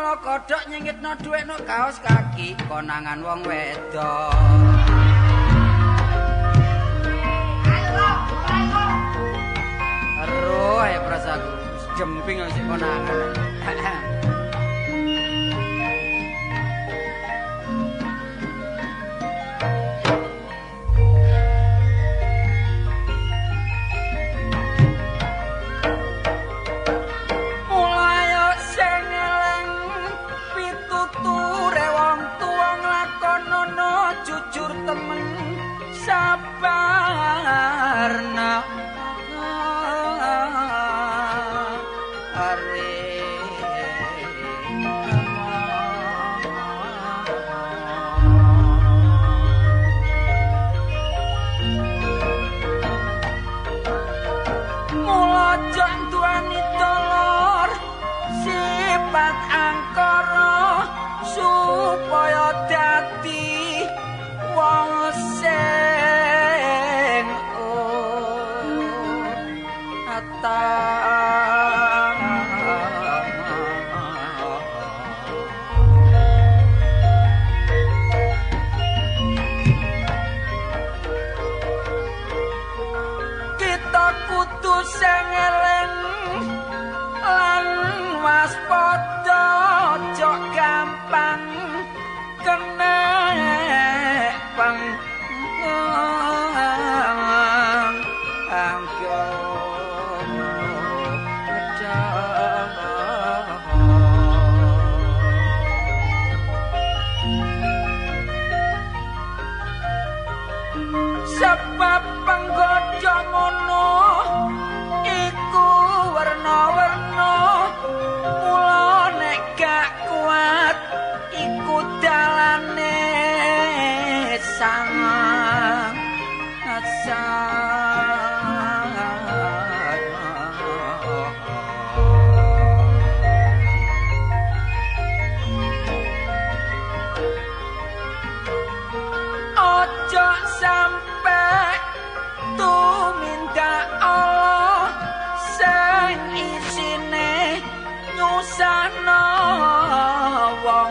kala kodhok nyengitno dhuwit nok kaos kaki konangan wong wedok. Aduh, ae prasaku jemping sik konangan. Sabarna mula jok duweni dolor sifat angkara supaya dadi wong sing kita kudu sing eling lan waspada aja gampang kena sebab penggoda ngono iku werna-werna mula nek gak kuat iku dalane sang ojo sampe tumindak Allah sing isine nyusahno wong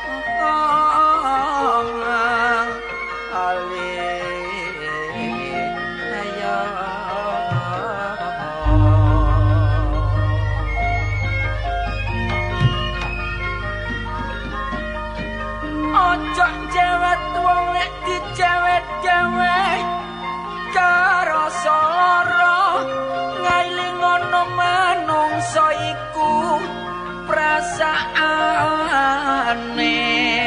ojo jewet wong nek dijewet dewe karo lara ngailing ana manungsa iku perasaane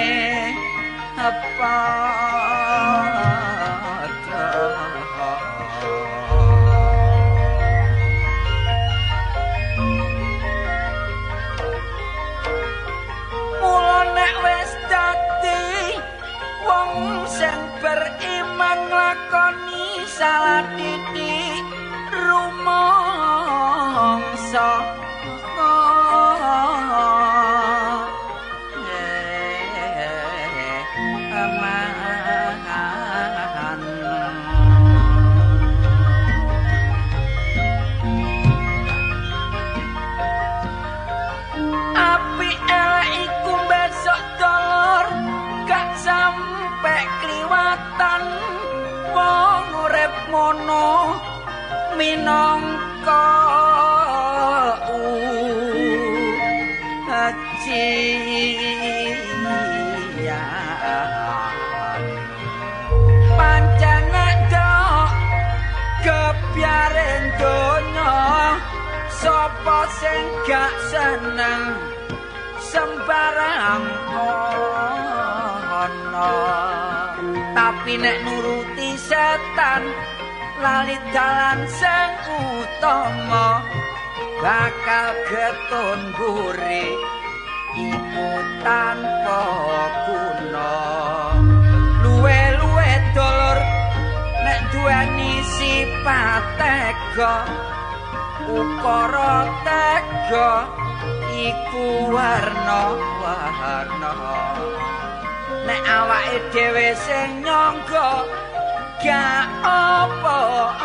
apa mula nek wis dadi wong sing beriman lakoni salah titik rumangsa api elek iku besok dolor gak sampe kliwatan wong urip mono minangka pancen dok kebiaren donya sapa sing gak seneng sembarang ana tapi nek nuruti setan lali dalan sing utama bakal getun buri iku tanpa guna luwe-luwe dolor nek duweni sifat tega ukara tega iku warna-warna nek awake dhewe sing nyangga gak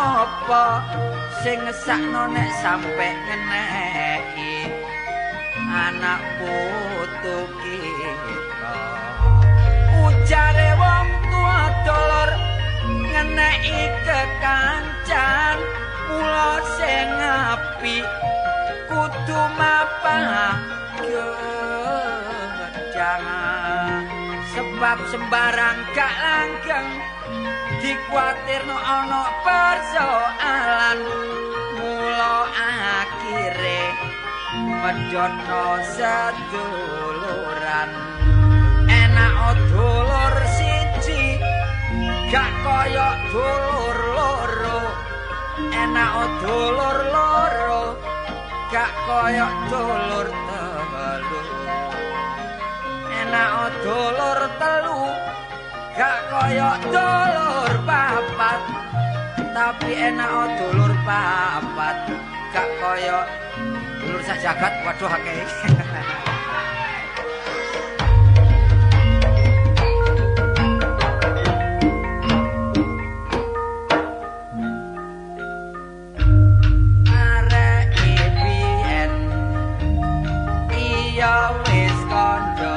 apa-apa sing ngesakno nek sampe ngeneki anak putu kita. Ujare wong tua dolor ngeneki kekancan, mula sing apik kudu mapan gedang. Sebab sembarang gak langgeng dikuatirno ana persoalan, mula akhire medhono seduluran. Enak dulur siji gak kaya dulur loro, enak dulur loro gak kaya dulur telu, enak dulur telu gak kaya dulur papat, tapi enak dulur papat gak kaya dulur sajagat. Waduh akeh. Wis kandha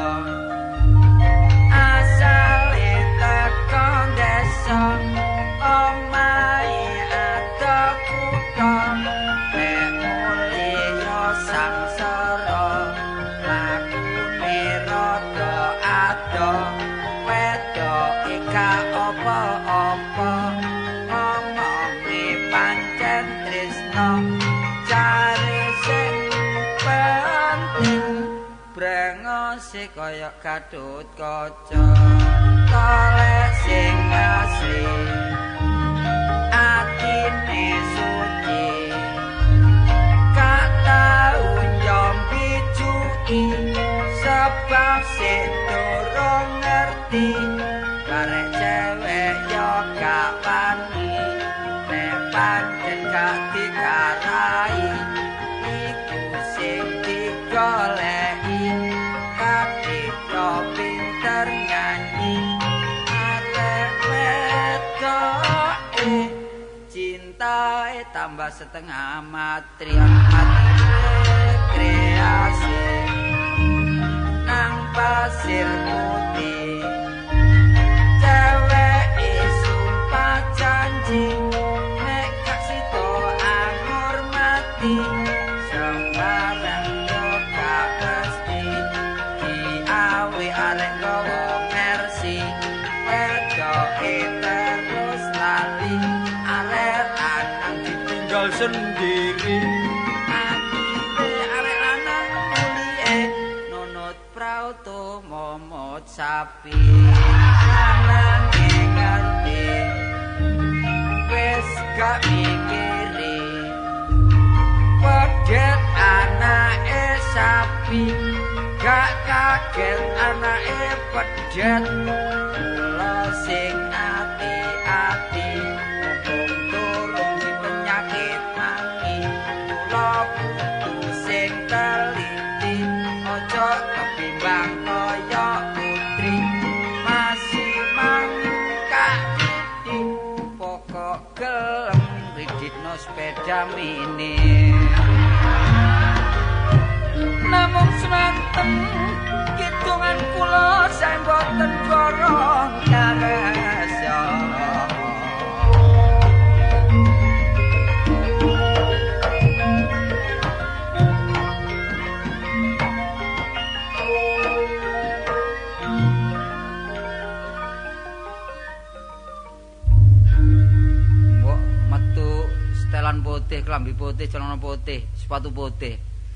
asale teko desa, omahe ada kutha nek mulya sangsara, lakune rada ado wedoke gak apa-apa, omonge pancen tresno jare sing penting. Brengose kaya Gatut Kaca, tolek sing asli, atine suci, gak tau nyombi cuki, sebab sing durung ngerti, karek cewek yo gak wani, nek pancen gak dikarai, iku sing digoleki. Pinter nyanyi arek wedoke, cintae tambah setengah mati, kreasi nang pasir putih, ceweke sumpah janji nek gak sida anggur mati, sembarang yo gak mesti diawe arek gawa mersi, wedoke terus lali, arek lanang ditinggal sendiri, atine arek lanang mulie nunut prauto momot sapi, lanange ngerti wis gak mikiri, pedet anake sapi, gak kaget anake pedet, kula sing ati-ati mumpung durung di penyakit mati, kula kudu sing teliti, aja kebimbang kaya putri, masih mangkak didik, pokok gelem riditno sepeda mini. Namung semanten hitungan kula sae boten gorong karasa. Mbok metu setelan putih, klambi putih, celana putih, sepatu putih.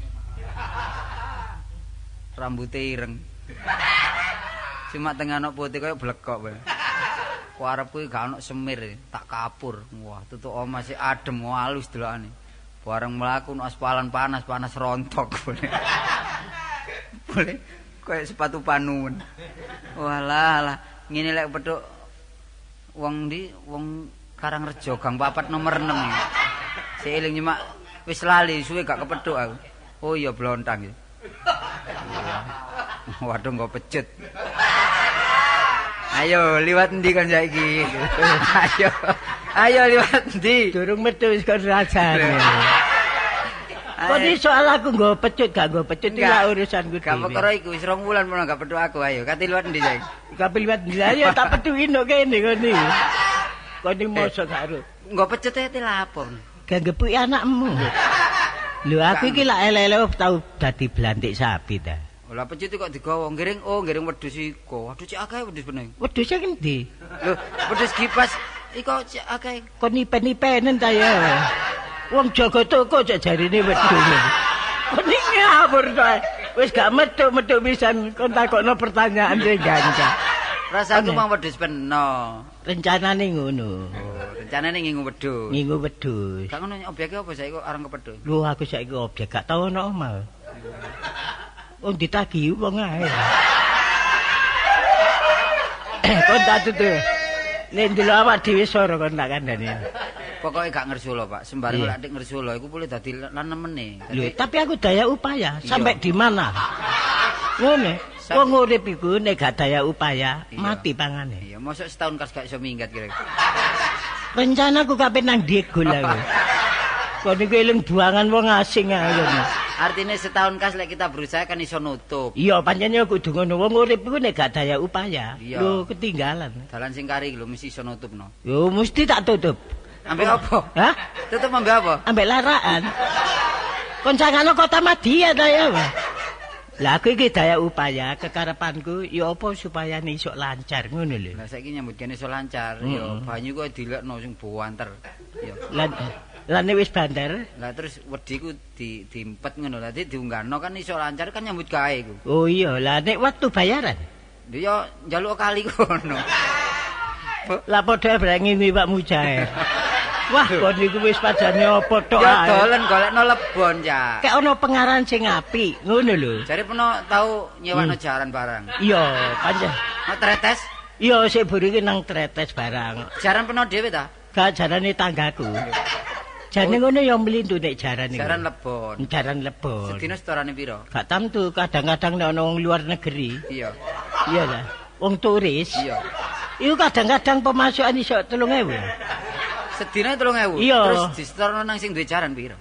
Rambutnya ireng, cuma tengah anak putih kayak blekok bae. Ku arepku gak ono semir, tak kapur. Wah, tutuk omah sih adem, halus delokane. Bareng mlaku nang aspalan panas rontok boleh. Boleh kayak sepatu panuwun. Walah, ngene lek petuk wong ndi, wong Karangrejo Gang 4 nomor 6. Seiling nyemak wis lali suwe gak kepethuk aku. Oh iya blontang ya. Waduh nggo pecut. Ayo liwat endi kan saiki? Ayo liwat endi? Durung metu wis kon rajane. Kok iki soal aku nggo pecut gak nggo pecut iki lak urusanku dhewe. Gak perkara iku wis 2 wulan menawa gak petuk aku ayo. Kate liwat ndi saiki? Kabeh liwat ndi ya tak petuki nduk kene kene. Kene mosok karo. Nggo pecut e lapor. Gak gepuki anakmu. Lho aku iki lak ele-ele tau dadi blantik sapi ta. Lah pecut kok digawa ngiring wedhus iku. Waduh cek akeh wedhus bening. Wedhus e endi? Lho wedhus kipas iku cek akeh. Kon nipen-nipenen ta ya. Wong jaga toko cek jarine wedhus. Kon iki ngawur ta. Wis gak metuk-metuk pisan kon takokno pertanyaan sing gancang. Rasaku mang wedhus peno. Rencanane ngono. Rencanane ngingu wedhus. Ngingu wedhus. Gak ngono obyeke apa saiki kok areng kepedhus? Lho aku saiki objek gak tau ono omah. Wong ditagih wong ae. Kon tak tutu. Nek ndelok awak dhewe sora kon tak kandhani. Pokoke gak ngersula, Pak. Sembarang lek nek ngersula iku boleh dadi lan nemene. Lho, tapi aku daya upaya sampai di mana? Ngene. Wong urip iku nek gak daya upaya mati pangane. Iya, mosok setahun kas gak iso minggat kira-kira. Rencanaku kapan nang Degol aku. Kok niku eling buangan wong asing ae. Artinya setahun kas lek kita berusaha kan iso nutup. Iya, pancen yo kudu ngono. Wong urip iku nek gak daya upaya, lho ketinggalan. Dalan sing kari lho mesti iso nutupno. Yo mesti tak tutup. Ambek apa? Hah? Tutup ambek apa? Ambek larakan. Kon sangano kota Madia ta ya. Lah aku iki daya upaya kekarepanku ya apa supaya iso lancar ngono lho. Lah saiki nyambut kene iso lancar ya banyu kok dilekno sing banter. Ya. Lan wis banter. Lah terus wedi ku diempet ngono. Lah diunggahno kan iso lancar kan nyambut gawe iku. Oh iya, lah nek waktu bayaran. Lho ya njaluk kali kono. Lah padha brengi Pak Mujair. Wah, kon niku wis padane apa tok ae. Ya dolen golekno lebon, Cak. Kayak ono pengaran sing apik, ngono lho. Jare peno tau nyewakno jaran barang. Iya, pancen. Mau tretes? Iya, sik burike nang tretes barang. Jaran peno dhewe ta? Gak jarane tanggaku. Jane ngono ya mlintu nek jaran iki. Jaran lebon. Jaran lebon. Sedina setorane piro? Gak tamtu, kadang-kadang nek ono wong luar negeri. Iya. Iya ta. Wong turis. Iya. Iku kadang-kadang pemasukan iso 3.000. Sedina 3.000. Iya. Terus disetorno nang sing duwe jaran piro?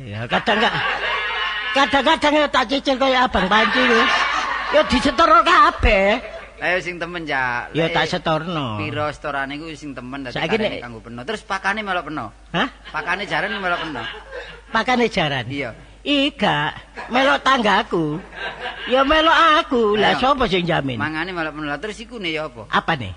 Kadang-kadang tak cicil kaya Abang Panci lho. Ya disetorno kabeh. Ayo sing temen, Cak. Ya tak setorno. Piro setorane iku sing temen dadi karene kanggo peno. Terus pakane melok peno. Hah? Pakane jaran melok peno. Pakane jaran. Iya. Ika melok tanggaku. Ya melok aku. Lah sapa sing jamin? Mangane melok peno. Terus iku ne ya apa? Apane?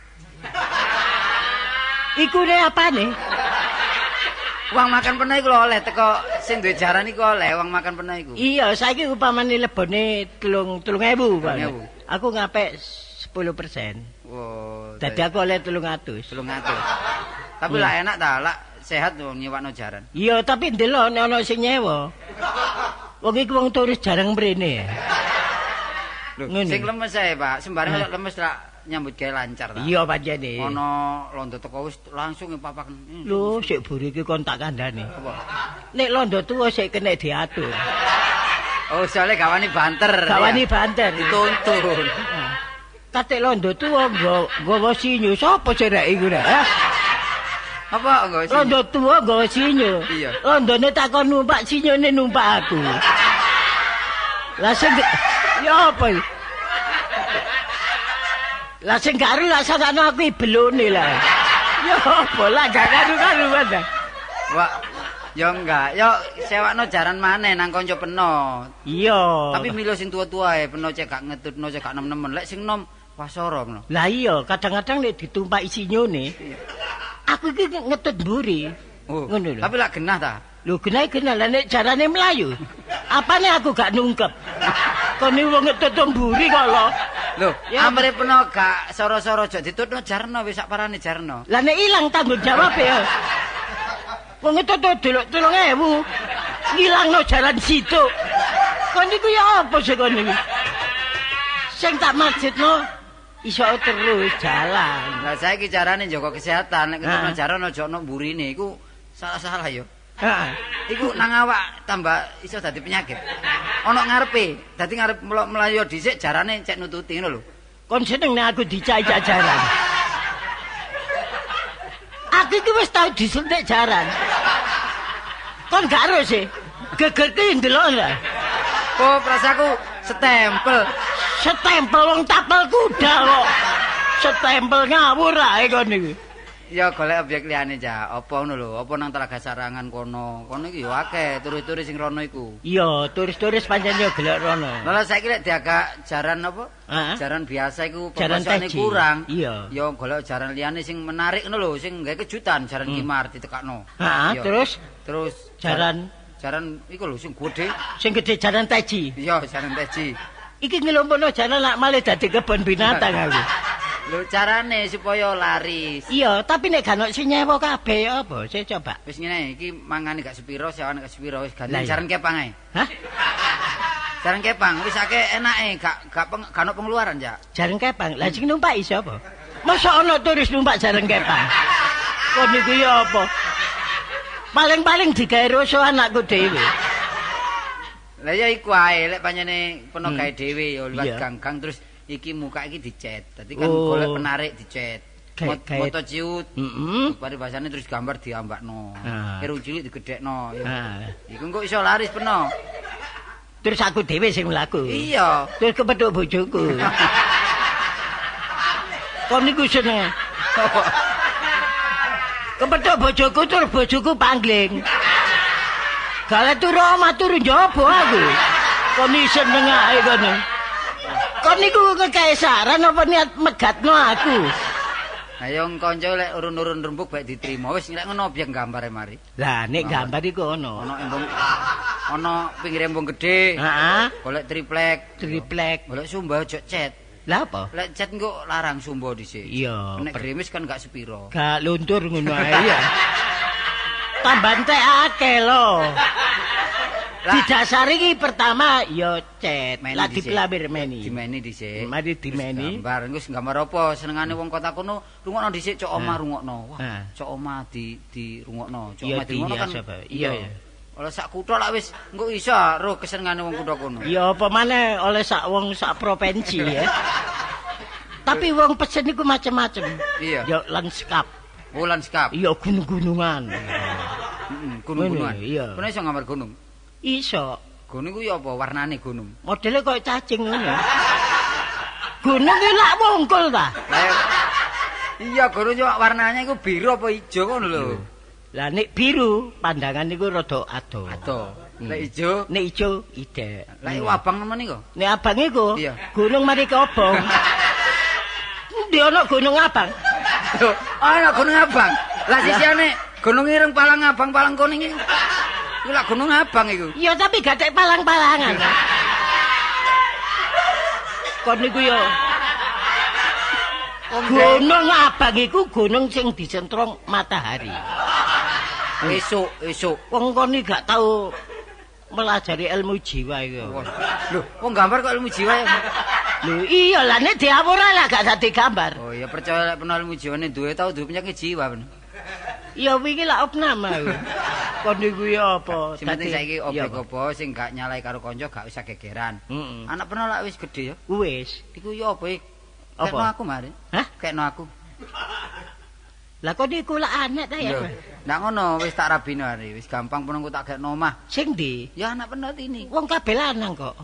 Iku ne apane? Uang makan peno iku lho oleh teko sing duwe jaran iku oleh uang makan peno iku. Iya, saiki upamane lebone 3.000, Pak. Aku ngapik 10%. Oh. Dadi aku oleh 300. 300. Tapi lah enak ta, lah sehat wong nyewakno jaran. Iya, tapi ndelok nek ana sing nyewa. Wong iki wong turis jarang mrene. Lho, sing lemes ae, Pak. Sembarang lemes lah nyambut gawe lancar ta. Iya pancene. Ono londo teko wis langsung papak. Lho, sik buri iki kon tak kandhani. Apa? Nek londo tuwa sik kena diatur. Oh, soalnya gawani banter. Gawani banter dituntun. Katik londo tuwa nggawa sinyo sapa cerek iku rek? Apa nggawa sinyo? Londo tuwa nggawa sinyo. Iya. Londone takon numpak sinyone numpak aku. Lah sing ya apa? Lah sing karo lah sakno aku ibelone lah. Ya apa lah gak karo-karo wae. Wah, ya enggak. Ya sewakno jaran maneh nang kanca peno. Iya. Tapi milih sing tua-tua ae, peno cek gak ngetutno cek gak nem-nemen. Lek sing nom wasara ngono. Lah iya, kadang-kadang nek ditumpaki sinyone. Aku iki ngetut mburi. Oh, ngono lho. Tapi lak genah ta? Lho genah lah nek jarane mlayu. Apane aku gak nungkep. Kene wong ngetut mburi kok lho. Lho, amre peno gak soro-soro aja ditutno jarno wis sak parane jarno. Lah nek ilang tanggung jawab ya. Wong itu delok 3.000. Ngilangno jalan situ. Kon niku ya apa sih kon niku? Sing tak maksudno iso terus jalan. Lah saiki carane njaga kesehatan nek ketemu jaran aja ono mburine iku salah-salah ya. Heeh. Iku nang awak tambah iso dadi penyakit. Ono ngarepe, dadi ngarep mlayu dhisik jarane cek nututi ngono lho. Kon seneng nek aku dicai-cai jaran. Aku iki wis tau disuntik jaran. Kon gak ero sih. Geger ki ndelok lho. Oh, prasaku stempel. Stempel wong tapel kuda kok. Stempel ngawur ae kon iki. Ya golek objek liyane, Cak. Apa ngono lho? Apa nang Telaga Sarangan kono? Kono iki yo akeh turis-turis sing rono iku. Iya, turis-turis pancen yo gelek rono. Lah saiki lek diagak jaran apa? Jaran biasa iku pemasukanane kurang. Iya. Ya golek jaran liyane sing menarik ngono lho, sing gawe kejutan, jaran Kimar ditekakno. Heeh, terus jaran iku lho sing gedhe. Sing gedhe jaran Teji. Iya, jaran Teji. Iki ngelompono jaran lak malih dadi kebon binatang aku. Lho carane supaya laris. Iya, tapi nek gak ono sing nyewa kabeh apa? Saya coba. Wis ngene, iki mangane gak sepiro, sewane gak sepiro, wis ganti jaran kepang ae. Hah? Jaran kepang wis akeh enake, gak ono pengeluaran, Cak. Jaran kepang. Lah sing numpak iso apa? Masa ono turis numpak jaran kepang? Kok niku ya apa? Paling-paling digawe roso anakku dhewe. Lah ya iku ae, lek panjene peno gawe dhewe ya liwat gang-gang terus iki muka iki dicet. Dadi kan golek penarik dicet. Foto ciut. Bari basane terus gambar diambakno. Karo cilik digedhekno. Iku engko iso laris peno. Terus aku dhewe sing mlaku. Iya. Terus kepethuk bojoku. Kon niku seneng. Kepethuk bojoku terus bojoku pangling. Gale turu omah turu njaba aku. Kon iki seneng ae kono. Kon niku kekaisaran apa niat megatno aku? Ayo kanca lek urun-urun rembug bae diterima. Wis lek ngono objek gambare mari. Lah nek gambar iku ono. Ono pinggir embung gedhe. Heeh. Golek triplek. Golek sumba ojo cet. Lah apa? Lek cet engko larang sumba dhisik. Iya. Nek grimis kan gak sepiro. Gak luntur ngono ae ya. Tambah entek akeh lho. Didasari iki pertama ya cet. Lah dipelabir meni. Dimeni dhisik. Mari dimeni. Gambar wis gambar apa senengane wong kota kono rungokno dhisik cok omah rungokno. Wah, cok omah di rungokno. Cok omah di rungokno kan. Iya. Oleh sak kutha lak wis engko iso roh kesenengane wong kutha kono. Ya apa maneh oleh sak wong sak provinsi ya. Tapi wong pesen iku macam-macam. Iya. Ya lanskap. Oh, lanskap. Iya gunung-gunungan. Gunung-gunungan. Iya. Kono iso gambar gunung. Iso. Gunung ku ya apa warnane gunung? Modele koyo cacing ngono. Gunung iki lak wungkul ta? Iya, gunung cuma warnanya iku biru apa ijo ngono lho. Lah nek biru pandangan niku rada ado. Nek ijo? Nek ijo idek. Lah iku abang men iku. Nek abang iku gunung mari kobong. Endi ana gunung abang? Lho, ana gunung abang. Lah sisiane gunung ireng palang abang palang kuning iki. Iku lak gunung abang iku. Iya, tapi gak tek palang-palangan. Kon niku yo. Gunung abang iku gunung sing disentrong matahari. Esuk. Wong kon iki gak tau melajari ilmu jiwa iku. Lho, wong gambar kok ilmu jiwa ya? Lho iya lah nek diawur lah gak dadi gambar. Oh ya percaya lek ilmu jiwane duwe tau duwe penyakit jiwa bener. Ya wingi lak opname aku. Kon niku ya apa? Sing penting saiki objek apa sing gak nyalai karo kanca gak usah gegeran. Anak pernah lak wis gedhe ya? Wis. Iku ya apa iki? Kekno aku mari. Hah? Kekno aku. Lah kok niku lak anak ta ya? Ndak ngono wis tak rabino hari. Wis gampang penengku tak gekno omah. Sing ndi? Ya anak penot ini. Wong kabeh lanang kok.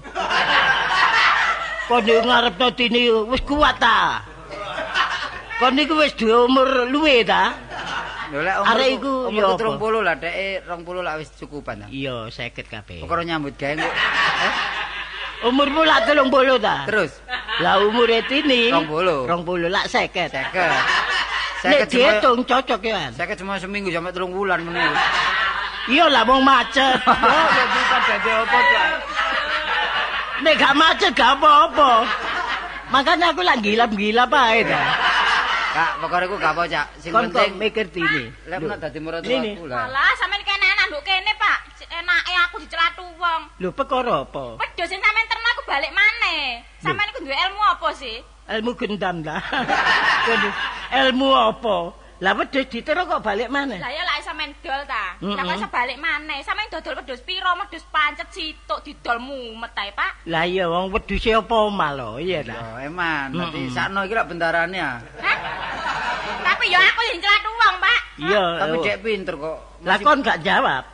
Kon niku ngarepno tini wis kuat ta? Kon niku wis duwe umur luwe ta? Lho lek umur 30 lah deke 20 lah wis cukupan ta. Iya 50 kabeh. Pokoke nyambut gawe kok. Umurmu lak 30 ta? Terus. Lah umure tini 20 lak 50. 50. Nek diitung cocok ya. 50 cuma seminggu sampai 3 bulan meneh. Iya lah wong macet. Ya bisa dadi apa to. Nek gak macet gak apa-apa. Makanya aku lak gilap-gilap ae ta. Kak, pokoknya aku gak apa, Cak. Sing penting penting mikir dini. Lek menak dadi murid aku lah. Alah, sampean kene nduk kene, Pak. Enake aku dicelatu wong. Lho, perkara apa? Wedhus sing sampean ternak aku balik maneh. Sampean iku duwe ilmu apa sih? Ilmu gendam lah. Ilmu apa? Lah wedhus diterus kok balik maneh. Lah ya lek sampean dol ta. Lah kok iso balik maneh. Sampean dodol wedhus piro? Wedhus pancet situk didol mumet ae, Pak. Lah iya wong wedhuse apa omah lho, iya ta. Ya eman, dadi sakno iki lak bendarane ya. Hah? Tapi ya aku sing celatu wong, Pak. Iya. Tapi dek pinter kok. Lah kon gak jawab.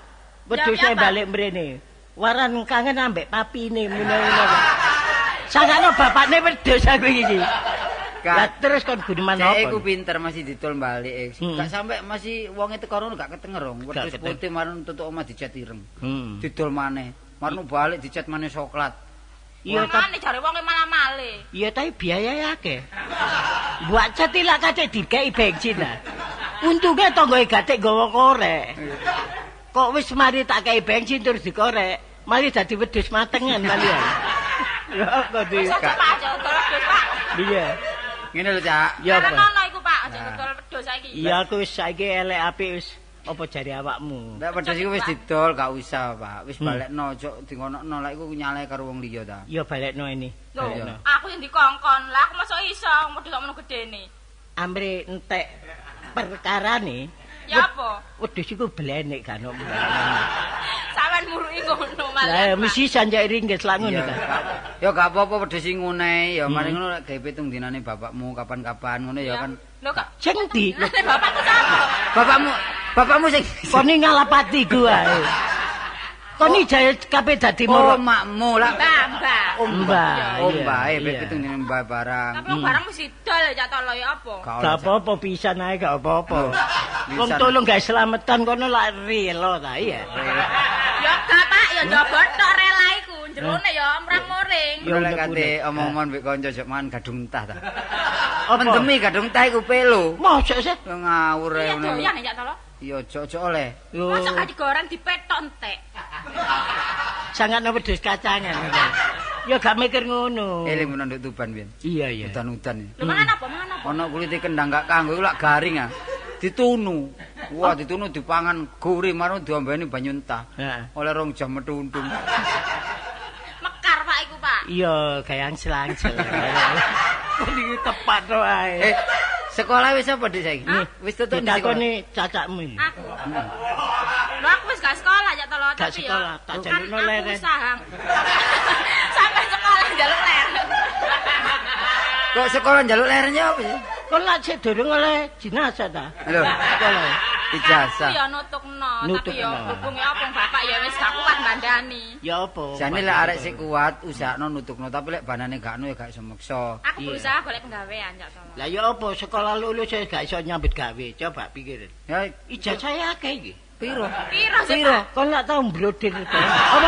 wedhuse balik mrene. Waran kangen ambek papine mene-mene. Sangkane bapakne wedhus aku iki. Lah terus kon guneman apa? Cek iku pinter masih didol balik. Gak sampe masih wonge teko rono gak ketengerong. Wedhus putih marun tutuk omah dicat ireng. Didol maneh. Marun balik dicat maneh coklat. Iya tapi jare wonge malah malih. Iya tapi biaya akeh. Buat cat ilak kate dikei bensin lah. Untunge tanggoe gatek gawa korek. Kok wis mari tak kei bensin terus dikorek, mari dadi wedhus matengan kalian. Ya kok di. Pak. Iya. Ngene lho, Cak. Ya apa? Ono iku, Pak, aja didol wedhus saiki. Iya aku wis saiki elek apik wis apa jari awakmu. Nek wedhus iku wis didol gak usah, Pak. Wis balekno ojo dingonokno lek iku nyaleh karo wong liya ta. Ya balekno ini. Lho, aku yang dikongkon. Lah aku masuk iso wedhus kok ngono gedene. Amre entek perkarane. Ya apa? Wedhus iku blenek kan. Sampeyan muruki ngono malah. Lah mesti sanjak ringges lak ngono ta. Ya gak apa-apa wedhus sing ngune ya mari ngono lek gawe pitung dinane bapakmu kapan-kapan ngono ya kan. Lho kok Sing ndi? bapakku sapa? Bapakmu sing Koni ngalapati gua. Koni jaya kabeh dadi moro. makmu lah. Mbah. Mbah. Mbah pitung dinane mbah barang. Tapi barang mesti dol ya tolo ya apa? Gak apa-apa pisan ae gak apa-apa. Wong tolong gak selametan kono lak rela ta iya. Ya gak Pak, ya njobot tok rela iku. Jerone ya mrang-muring. Yo lek kate omong-omong mbek kanca jek mangan gadung tah ta. Apa? Mendemi gadung tah iku pelo. Mosok sih. Ngawur ae Iya ngono. doyan ya tolo. Iya ojo oleh. Masa gak digoreng dipetok entek. Sangat wedhus kacangan. Ya gak mikir ngono. Eling menawa nduk Tuban pian. Iya iya. Udan-udan. Lho mangan apa? Mangan apa? Ana kulite kendang gak kanggo iku lak garing ah. Ditunu. Wah, ditunu dipangan gurih marang diombeni banyu entah. Heeh. Oleh 2 jam metu untung. Mekar Pak iku Pak. Iya, gayang selangsel. Kok iki tepat to ae. Sekolah wis apa Dik saiki? Wis tutup di sekolah. Ditakoni cacakmu iki. Aku. Lho aku wis gak sekolah ya tolo Gak tapi sekolah, ya. tak Kan jalukno aku leren. usaha. Sampai sekolah jaluk leren. Kok sekolah njaluk lerenya apa sih? Kon lak sik durung oleh jenazah ta? Lho, Sekolah. ijazah. Aku ya nutukno, tapi Nutukno. ya hubunge apa bapak ya wis gak kuat bandani. Ya apa? Jane lek arek sik kuat usahno nutukno tapi lek banane gak ya gak iso meksa. Aku berusaha golek penggawean ya tolo. Lah ya apa sekolah lulus saya gak iso nyambut gawe. Coba pikir. Ya Ijazah ya akeh iki. piro? Piro sih Piro? Pak? Kon lak tau mbrodir to. Apa?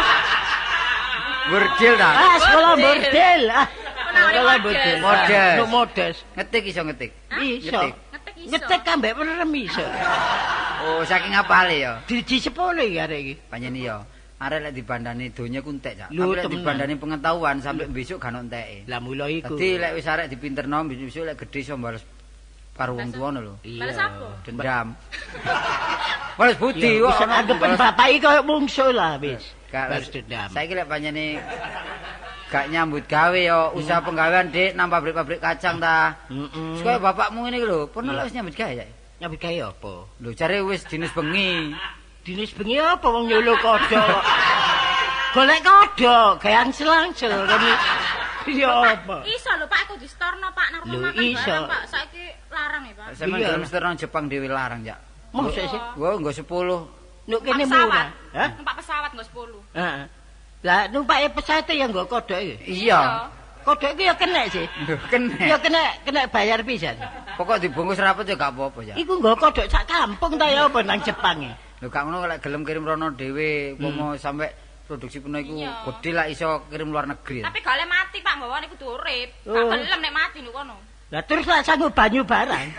Bordil ta? Sekolah bordil. Sekolah bordil. Modest. Nuk modest. Ngetik iso ngetik. Iso. Ngetik. Ngetek iso. Ngetek ambek merem iso. Oh, saking apale ya? Di 10 iki arek iki. Panjen iya. Arek lek dibandani donya ku entek, Cak. Lho, Tapi lek temenan. dibandani pengetahuan sampai besok gak ono enteke. Lah mula iku. Dadi lek wis arek dipinterno besok lek gedhe iso bales karo wong tuane lho. Balas apa? Dendam. Bales budi Wis kok. anggapan bapak iki koyo mungsuh lah wis. Gak Balas dendam. Saiki lek panjene gak nyambut gawe ya usaha penggawean Dik nang pabrik-pabrik kacang ta. Heeh. Kaya bapakmu ngene iki lho, pernah lek wis nyambut gawe ya? Nyambut gawe apa? Lho jare wis dinis bengi. Dinis bengi apa wong nyolo kodhok. Golek kodhok, gayang selangsel kene. Ya apa? Iso lho Pak aku di storno Pak nang Lho, rumah makan iso. barang Pak. Saiki larang ya Pak. Sampeyan Iya. gelem setir nang Jepang dhewe larang, Cak. Mosok sih. Gua nggo 10. Nuk Numpak kene pesawat. murah. Hah? Numpak pesawat nggo 10. Heeh. Lah numpake pesawat ya nggo kodhok iki. Iya. Kodhok iki ya kena sih. Ya Kene. kena bayar pisan. Pokok dibungkus rapet ya gak apa-apa ya. Iku nggo kodhok sak kampung ta ya apa nang Jepang e. Lho gak ngono lek gelem kirim rono dhewe, umpama sampe produksi peno iku Iya. gede lah iso kirim luar negeri. Tapi gale mati Pak nggawa niku kudu urip. Gak Oh. gelem nek mati niku kono. Lah terus lak sanggup banyu barang.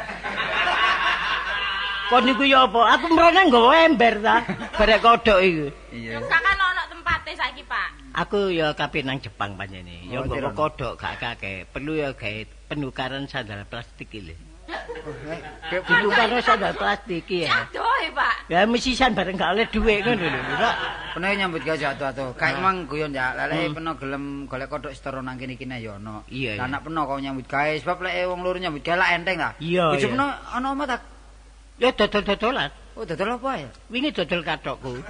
Kon niku ya apa? Aku mrene nggawa ember ta, barek kodhok iku. Iya. Lho gak kan ono tempate saiki Pak. Aku ya kabeh nang Jepang panjene. Ya Oh, nggawa Ciron. kodhok gak akeh. Perlu ya gawe penukaran sandal plastik iki lho. Kayak Penukaran sandal plastik iki ya. Aduh Pak. Ya mesisan bareng gak oleh dhuwit ngono lho. Kok peno nyambut gawe atuh-atuh. Kayak emang guyon ya. Lek peno gelem golek kodhok setara nang kene-kene ya ono. Iya, Lah iya. anak peno kau nyambut gawe sebab lek wong loro nyambut gawe lah enteng ta. Iya, Bojo iya. peno ana omah ta. ya dodol-dodolan. Oh, dodol apa ya? Wingi dodol kathokku.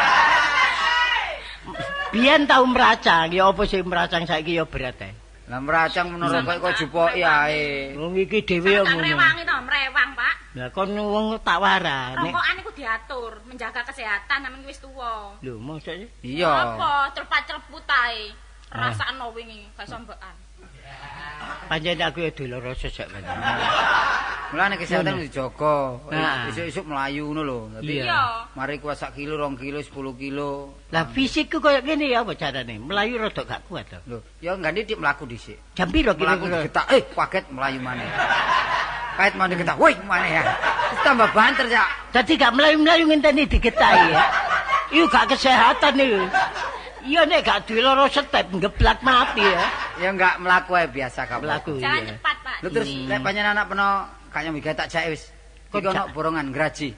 Biyen tau meracang, ya apa sih meracang saiki ya berat ae. Lah meracang menurut kok jupoki ae. Wong iki dhewe ya Sampeyan ngono. rewangi to, mrewang Pak. Lah kon wong tak wara. Nek Rokokan iku diatur, menjaga kesehatan sampean wis tuwa. Lho, maksudnya? Iya. Apa terpat-terput ae. Rasakno wingi gak sombekan. Pancen aku ya doloro sejak kan. Mulane kesehatan dijaga. Nah. Esuk-esuk mlayu ngono lho. Dadi Iya. mari kuat 1 kilo, 2 kilo, 10 kilo. Lah fisikku koyo ngene ya apa carane? Melayu rada gak kuat to. Lho, ya ganti dik mlaku dhisik. Jam piro Mlaku kira-kira? digetak, kaget mlayu maneh. Kait mau digetak, woi maneh ya. Terus tambah banter ya. Dadi gak melayu-melayu ngenteni digetahi ya. Iku gak kesehatan iki. Iya nek gak duwe loro step ngeblak mati ya. Ya enggak mlaku ae biasa kabeh. Melaku Jangan iya. cepat, Pak. Lho terus lek panjenengan anak peno gak nyambi gawe tak jake wis. Iki ono borongan graji.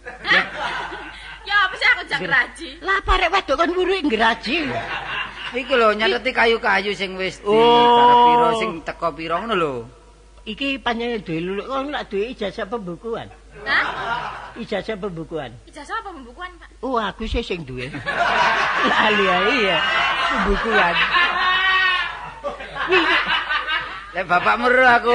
Ya apa sih aku jak raji? Lah parek wedok kan wuru ngraji. Iki lho nyateti kayu-kayu sing wis di Oh. karo piro sing teko piro ngono lho. Iki panjenengan duwe luluk kok lak duwe ijazah pembukuan. Hah? Ijazah pembukuan. Ijazah apa pembukuan, Pak? Oh, aku sing duwe. Lali ya iya. Pembukuan. Lek bapakmu ro aku.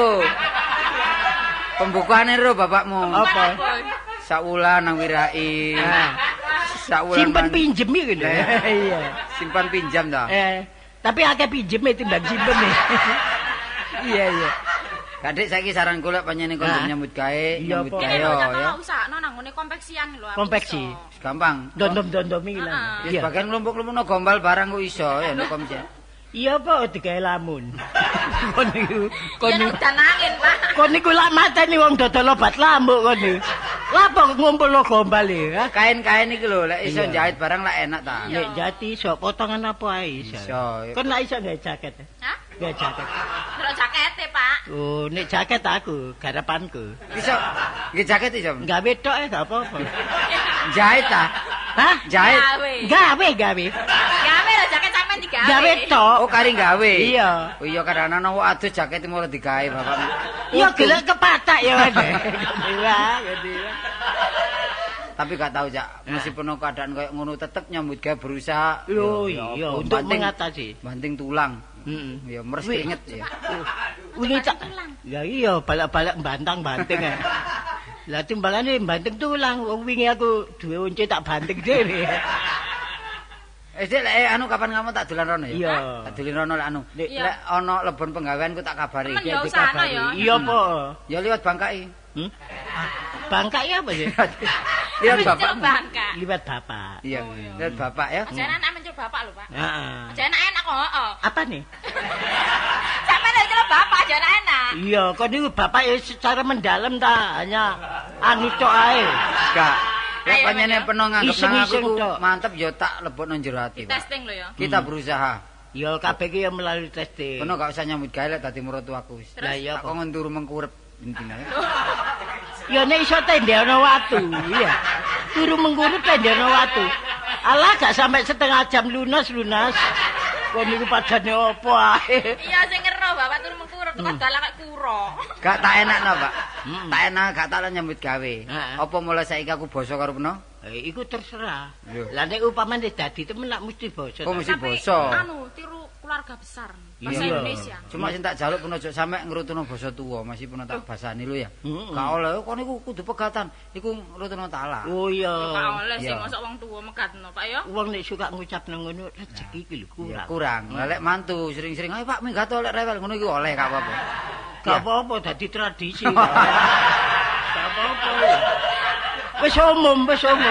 Pembukuane ro bapakmu. Apa? Saulan nang wirai. Nah. Saulan Simpen man- pinjem iki lho. Iya. simpan pinjam ta. Tapi akeh pinjem timbang simpen nih. Iya iya. Kadek saiki saran kula panjenengan kon Nah. nyambut gawe, Iya, nyambut Pak. gawe Iya, yo lho, ya. usahno nang ngene konveksian lho. aku Konveksi. iso. Gampang. Dondom-dondom iki lah. Heeh. Ya Iya. sebagian kelompok-kelompok gombal barang kok iso ya nek komisi. Iya apa digawe lamun. Kon niku kon Ya niku udan angin, Pak. kon niku lak mateni wong dodol obat lambuk kon niku. Lah apa ngumpulno gombal iki, ha? Kain-kain iki lho lek iso Iya. jahit barang lak enak ta. Nek jati iso potongan apa ae iso. Iso. Kon lak iso gawe jaket. Hah? Gawe jaket. Terus jakete, Pak. Oh, nek jaket aku, garapanku. Iso nggih jaket iso. Gawe tok gak apa-apa. Jahit ta. Hah? Jahit. Gawe. Gawe. Gawe lho jaket sampean digawe. Gawe tok. Oh kari gawe. Iya. Oh iya kadang ana wong adus jaket malah digawe bapakmu. Iya gelek kepatak ya Mas. Iya, gitu. Tapi gak tahu Cak, meskipun keadaan kayak ngono tetep nyambut gawe berusaha. Yo Ya, iya apa, untuk banting- mengatasi. banting tulang. Heeh. Ya mers Wih. inget ya. Wingi tak. tulang. Ya iya balak-balak bantang banting ya. Lah timbalane banting tulang wong wingi aku duwe unci tak banting dhewe. Dik lek anu kapan kamu tak dolan rono ya? Iya. Tak dolan rono lek anu. Nek- Iya. Lek ana lebon penggawean ku tak kabari. Temen Ya ya usahana dikabari. ya. Iya po. Ya liwat bangkai. Hmm? Bangka ya apa sih? Liwat Mencul bapakmu. bangka. Liwat bapak. Iya, liwat bapak ya. Jangan anak mencul bapak lho, Pak. Heeh. Jangan enak kok, heeh. Apa nih? Sampeyan mencul bapak jangan enak. Iya, kok niku bapak ya secara mendalam ta, hanya anu tok ae. Gak. Lek Ayo, panjenengan Mas, peno nganggep nang aku Iseng-iseng ku tok. mantep ya tak lebokno jero ati, Pak. Testing lho ya. Kita berusaha. Ya kabeh ki ya melalui testing. Peno gak usah nyambut gawe lek dadi mertuaku wis. Lah iya Tak kok. kon turu mengkurep intinya. Ya nek iso tendeno watu, iya. Turu mengguru tendeno watu. Alah gak sampai setengah jam lunas. Kok niku padane opo ae? Iya sing ngero bapak turu mengkurep kok dalah kaya kuro. Gak tak enakno, Pak. Tak enak gak tak nyambut gawe. Heeh. Apa mulai saiki aku basa karo peno? Iku terserah. Yo. Lah nek upamane dadi temen lak mesti basa. Oh, ta. mesti Tapi, basa. Anu, tiru keluarga besar. Bahasa Iya. Indonesia. Cuma sing tak jaluk peno aja sampe ngrutuno basa tuwa, masih peno tak basani lho ya. Heeh. Gak oleh kok niku kudu pegatan. Iku ngrutuno talak. Oh iya. Pak oleh sing Iya. mosok wong tuwa megatno, Pak ya. Wong nek suka ngucap nang ngono rezeki iki lho Iya, kurang. kurang. Lah lek mantu sering-sering, "Ayo Pak, minggat oleh rewel." Ngono iku oleh gak apa-apa. Gak apa-apa dadi tradisi. Gak apa-apa. Wis umum.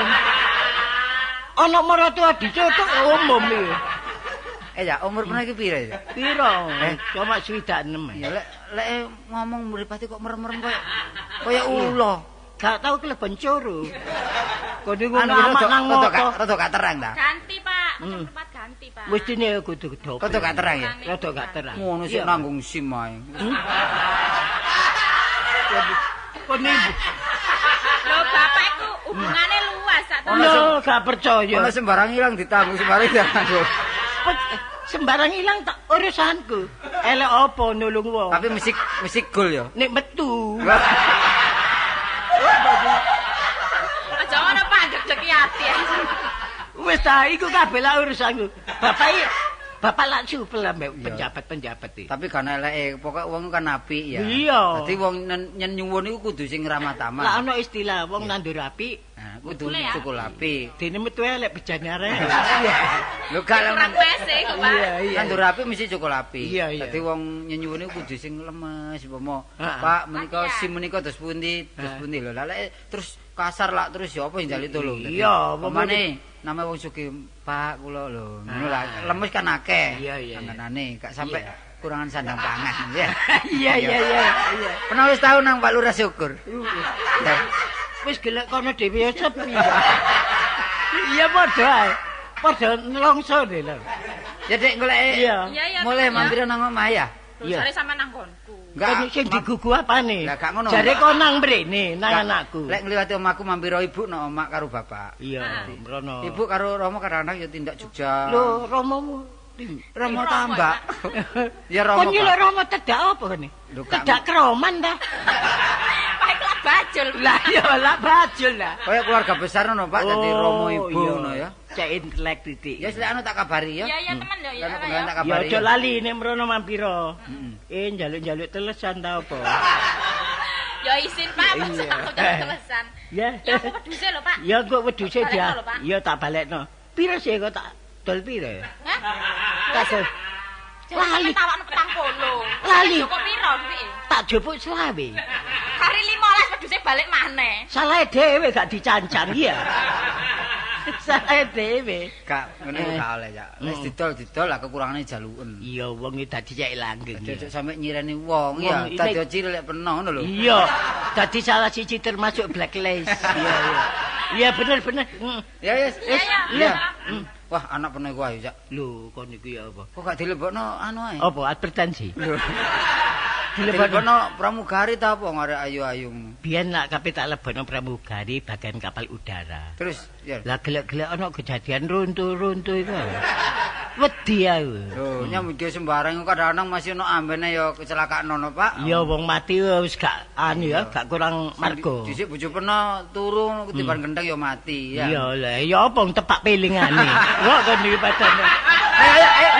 Ana maratuwa dicotok umum iki. Ya, umur peno iki piro ya? Piro? Cuma 26. Ya lek ngomong mripate kok merem-merem kaya ula. Gak tau keleben coro. Kok niku Anu ngamak nang ngopo. rada gak terang ta? Ganti, Pak. Tempat ganti, Pak. Mestine kudu kedop. Rada gak terang ya? Rada gak terang. Ngono sik Iya. nanggung SIM ae. Kok niku? Lho, bapak iku hubungane luas sak Ono Lho, gak percaya. Ono sembarang ilang ditanggung, sembarang ditanggung. Sembarang ilang tak urusanku. Elek apa nulung wong. Tapi mesti gol ya. Nek metu. Aja ngono Pak, jek-jeki ati. Wis ta iku kabeh lah urusanku. Bapak lak supel ambek penjabat-penjabat iki. Tapi kan eleke, pokoke wong kan apik ya. Iya. Dadi wong nyen nyuwun iku kudu sing ramah tamah. Lah ana istilah wong nandur apik, Nah, kudu cukul apik. dene metu elek bejane arek. Lho gak Kurang wese kok, Pak. Iya. nandur apik mesti cukul apik. Iya, iya. Dadi wong nyuwun iku kudu sing lemes umpama. Heeh. Pak, menika Iya. sim menika dos pundi, lho. Lah lek terus kasar lah terus ya apa njali tolong. Iya, pemane namanya wong sugih, Pak kula lho. Ngono lah, lemes kan akeh. Iya, iya. Anganane gak sampe kurangan sandang pangan ya. Iya. Pernah wis tau nang Pak Lurah Syukur. Wis gelek kono dhewe ya sepi. Iya padha ae. Padha nelongso deh lho. Ya Dek golek Iya. Iya, mulai Pak, ya. mampir nang omah ya. Iya. Jare sampe nang nggonku. Kan sing digugu apane? Lah, gak ngono. Jare kok nang mrene nang anakku. Lek ngliwati omahku mampir ibu nang omah karo bapak. Iya, mrono. Ibu karo Romo kadang-kadang ya tindak Jogja. Lho, romomu. Romo tambak. Ya Kok Romo. nyiluk Pak. romo tedak apa kene? Lho, gak- Tedak keroman ta? Pak kelak bajul. Lah ya lah bajul lah. Kaya keluarga besar ngono Pak, dadi Romo ibu iya. ngono ya. Cek intelek titik. Ya lek anu tak kabari ya. Iya, teman ya, Kan ya. pengen tak Ya kabari. aja lali nek mrono mampira. Heeh. Njaluk-njaluk telesan ta apa? Ya isin, Pak, Iya. maksud aku jangan telesan. Ya. Ya aku wedhuse lho, Pak. Ya kok wedhuse Tak dia. balekno lho, Pak. Ya tak balekno. Piro sih kok tak dol piro? Hah? Tak dol. Lali tawakno 40. Lali. Kok piro kuwi? Tak jupuk selawe. Kari 15 wedhuse balik maneh. Salah dhewe gak dicancang ya. Salah dhewe. Gak ngene iku gak oleh ya. Wis didol lah kekurangane jaluken. Iya wong iki dadi cek langgeng. Cocok sampe nyireni wong ya. Wong ini- Dadi cilik peno ngono lho. Iya, dadi salah siji termasuk blacklist. Iya. Iya bener. Ya wis. Iya, ya. Iya. Wah, anak peno iku ayo, Cak. Lho, kon iki ya apa? Kok gak dilebokno anu ae? Apa advertensi? Dilebokno pramugari ta apa ngarep ayu-ayu. Biyen nak kabeh tak lebono pramugari bagian kapal udara. Terus ya. Lah gelek-gelek ana kejadian runtuh-runtuh iku. Wedi aku. Lho, nyambut sembarang kadang-kadang masih ono ambene ya kecelakaan ono, Pak. Ya wong mati wis gak anu ya, gak kurang marga. Dhisik bojo peno turu ketiban gendeng ya mati ya. Iya lah, ya apa tepak pelingane. Kok kon iki padane. Ayo.